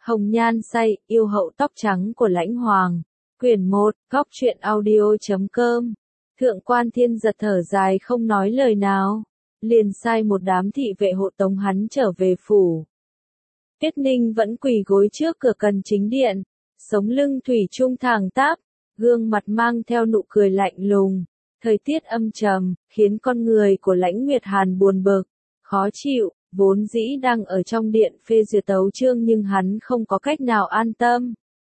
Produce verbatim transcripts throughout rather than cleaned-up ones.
Hồng nhan say, yêu hậu tóc trắng của Lãnh Hoàng. Quyển một, góc truyện audio chấm com. Thượng quan Thiên Giật thở dài không nói lời nào. Liền sai một đám thị vệ hộ tống hắn trở về phủ. Tuyết Ninh vẫn quỳ gối trước cửa Cần Chính Điện. Sống lưng thủy chung thẳng tắp. Gương mặt mang theo nụ cười lạnh lùng. Thời tiết âm trầm, khiến con người của Lãnh Nguyệt Hàn buồn bực, khó chịu. Vốn dĩ đang ở trong điện phê duyệt tấu chương nhưng hắn không có cách nào an tâm.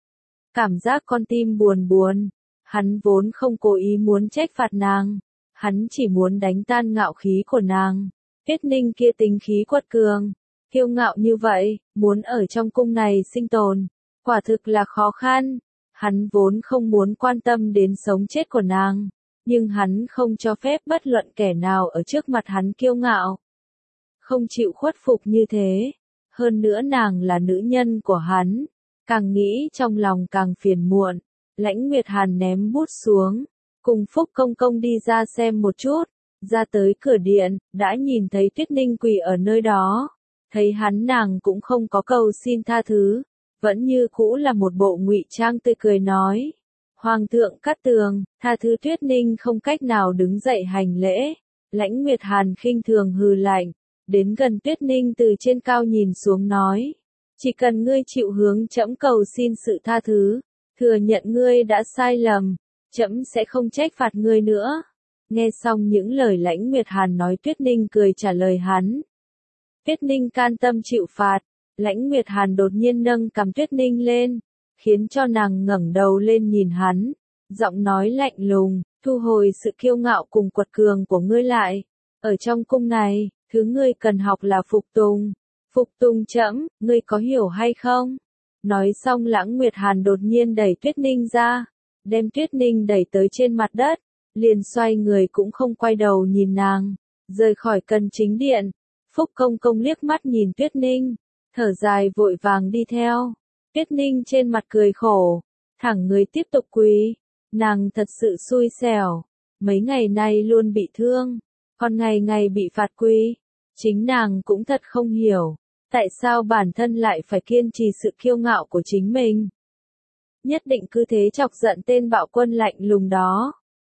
Cảm giác con tim buồn buồn, hắn vốn không cố ý muốn trách phạt nàng, hắn chỉ muốn đánh tan ngạo khí của nàng. Tuyết Ninh kia tính khí quật cường, kiêu ngạo như vậy, muốn ở trong cung này sinh tồn, quả thực là khó khăn. Hắn vốn không muốn quan tâm đến sống chết của nàng, nhưng hắn không cho phép bất luận kẻ nào ở trước mặt hắn kiêu ngạo. Không chịu khuất phục như thế. Hơn nữa nàng là nữ nhân của hắn. Càng nghĩ trong lòng càng phiền muộn. Lãnh Nguyệt Hàn ném bút xuống. Cùng Phúc Công Công đi ra xem một chút. Ra tới cửa điện, đã nhìn thấy Tuyết Ninh quỳ ở nơi đó. Thấy hắn nàng cũng không có cầu xin tha thứ. Vẫn như cũ là một bộ ngụy trang tươi cười nói. Hoàng thượng Cát Tường, tha thứ. Tuyết Ninh không cách nào đứng dậy hành lễ. Lãnh Nguyệt Hàn khinh thường hừ lạnh. Đến gần Tuyết Ninh từ trên cao nhìn xuống nói. Chỉ cần ngươi chịu hướng trẫm cầu xin sự tha thứ, thừa nhận ngươi đã sai lầm, trẫm sẽ không trách phạt ngươi nữa. Nghe xong những lời Lãnh Nguyệt Hàn nói, Tuyết Ninh cười trả lời hắn. Tuyết Ninh can tâm chịu phạt. Lãnh Nguyệt Hàn đột nhiên nâng cằm Tuyết Ninh lên, khiến cho nàng ngẩng đầu lên nhìn hắn, giọng nói lạnh lùng, thu hồi sự kiêu ngạo cùng quật cường của ngươi lại. Ở trong cung này, thứ ngươi cần học là phục tùng. Phục tùng trẫm, ngươi có hiểu hay không? Nói xong Lãng Nguyệt Hàn đột nhiên đẩy Tuyết Ninh ra, đem Tuyết Ninh đẩy tới trên mặt đất, liền xoay người cũng không quay đầu nhìn nàng, rời khỏi Cần Chính Điện. Phúc Công Công liếc mắt nhìn Tuyết Ninh, thở dài vội vàng đi theo. Tuyết Ninh trên mặt cười khổ, thẳng người tiếp tục quỳ. Nàng thật sự xui xẻo, mấy ngày nay luôn bị thương, còn ngày ngày bị phạt quỳ. Chính nàng cũng thật không hiểu, tại sao bản thân lại phải kiên trì sự kiêu ngạo của chính mình. Nhất định cứ thế chọc giận tên bạo quân lạnh lùng đó.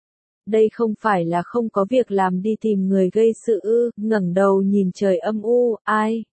Đây không phải là không có việc làm đi tìm người gây sự ư? Ngẩng đầu nhìn trời âm u, ai?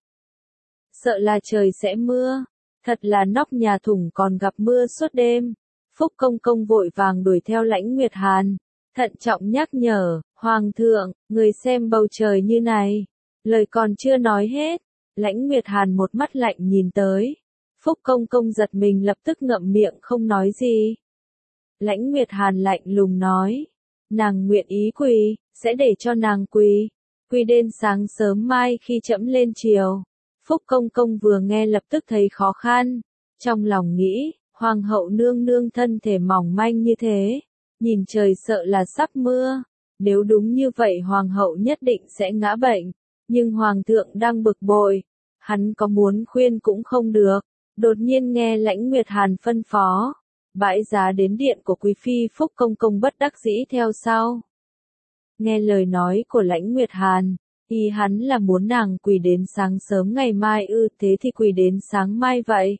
Sợ là trời sẽ mưa, thật là nóc nhà thủng còn gặp mưa suốt đêm. Phúc Công Công vội vàng đuổi theo Lãnh Nguyệt Hàn, thận trọng nhắc nhở, Hoàng thượng, người xem bầu trời như này. Lời còn chưa nói hết, Lãnh Nguyệt Hàn một mắt lạnh nhìn tới. Phúc Công Công giật mình lập tức ngậm miệng không nói gì. Lãnh Nguyệt Hàn lạnh lùng nói, nàng nguyện ý quỳ, sẽ để cho nàng quỳ, quỳ đến sáng sớm mai khi trẫm lên triều. Phúc Công Công vừa nghe lập tức thấy khó khăn, trong lòng nghĩ, Hoàng hậu nương nương thân thể mỏng manh như thế, nhìn trời sợ là sắp mưa, nếu đúng như vậy Hoàng hậu nhất định sẽ ngã bệnh. Nhưng Hoàng thượng đang bực bội, hắn có muốn khuyên cũng không được. Đột nhiên nghe Lãnh Nguyệt Hàn phân phó, bãi giá đến điện của quý phi. Phúc Công Công bất đắc dĩ theo sau. Nghe lời nói của Lãnh Nguyệt Hàn, ý hắn là muốn nàng quỳ đến sáng sớm ngày mai ư? Thế thì quỳ đến sáng mai vậy.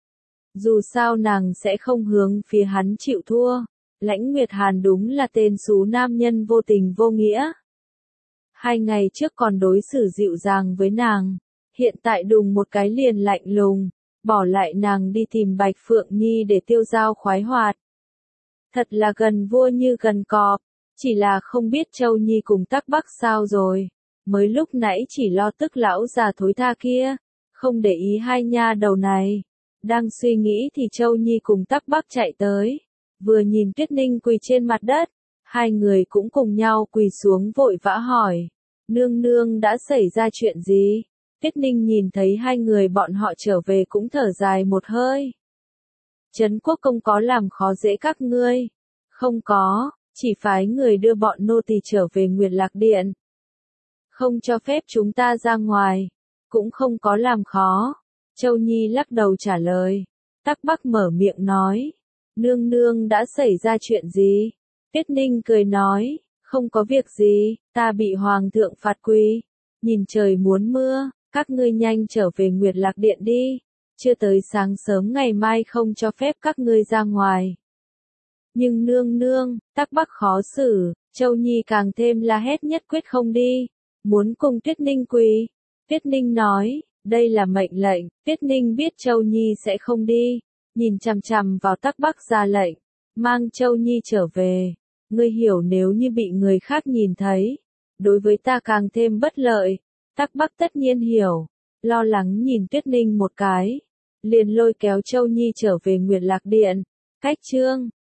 Dù sao nàng sẽ không hướng phía hắn chịu thua. Lãnh Nguyệt Hàn đúng là tên xú nam nhân vô tình vô nghĩa. Hai ngày trước còn đối xử dịu dàng với nàng, hiện tại đùng một cái liền lạnh lùng, bỏ lại nàng đi tìm Bạch Phượng Nhi để tiêu dao khoái hoạt. Thật là gần vua như gần cọp, chỉ là không biết Châu Nhi cùng Tắc Bắc sao rồi, mới lúc nãy chỉ lo tức lão già thối tha kia, không để ý hai nha đầu này. Đang suy nghĩ thì Châu Nhi cùng Tắc Bắc chạy tới, vừa nhìn Tuyết Ninh quỳ trên mặt đất. Hai người cũng cùng nhau quỳ xuống vội vã hỏi, nương nương đã xảy ra chuyện gì? Tuyết Ninh nhìn thấy hai người bọn họ trở về cũng thở dài một hơi. Trấn Quốc Công có làm khó dễ các ngươi? Không có, chỉ phái người đưa bọn nô tỳ trở về Nguyệt Lạc Điện. Không cho phép chúng ta ra ngoài, cũng không có làm khó. Châu Nhi lắc đầu trả lời. Tắc Bắc mở miệng nói, nương nương đã xảy ra chuyện gì? Tuyết Ninh cười nói, không có việc gì, ta bị Hoàng thượng phạt quỳ. Nhìn trời muốn mưa, các ngươi nhanh trở về Nguyệt Lạc Điện đi. chưa tới sáng sớm ngày mai không cho phép các ngươi ra ngoài. Nhưng nương nương, Tắc Bắc khó xử, Châu Nhi càng thêm la hét nhất quyết không đi, muốn cùng Tuyết Ninh quỳ. Tuyết Ninh nói, đây là mệnh lệnh, Tuyết Ninh biết Châu Nhi sẽ không đi, nhìn chằm chằm vào Tắc Bắc ra lệnh, mang Châu Nhi trở về. Ngươi hiểu nếu như bị người khác nhìn thấy, đối với ta càng thêm bất lợi. Tắc Bắc tất nhiên hiểu, lo lắng nhìn Tuyết Ninh một cái, liền lôi kéo Châu Nhi trở về Nguyệt Lạc Điện. Cách chương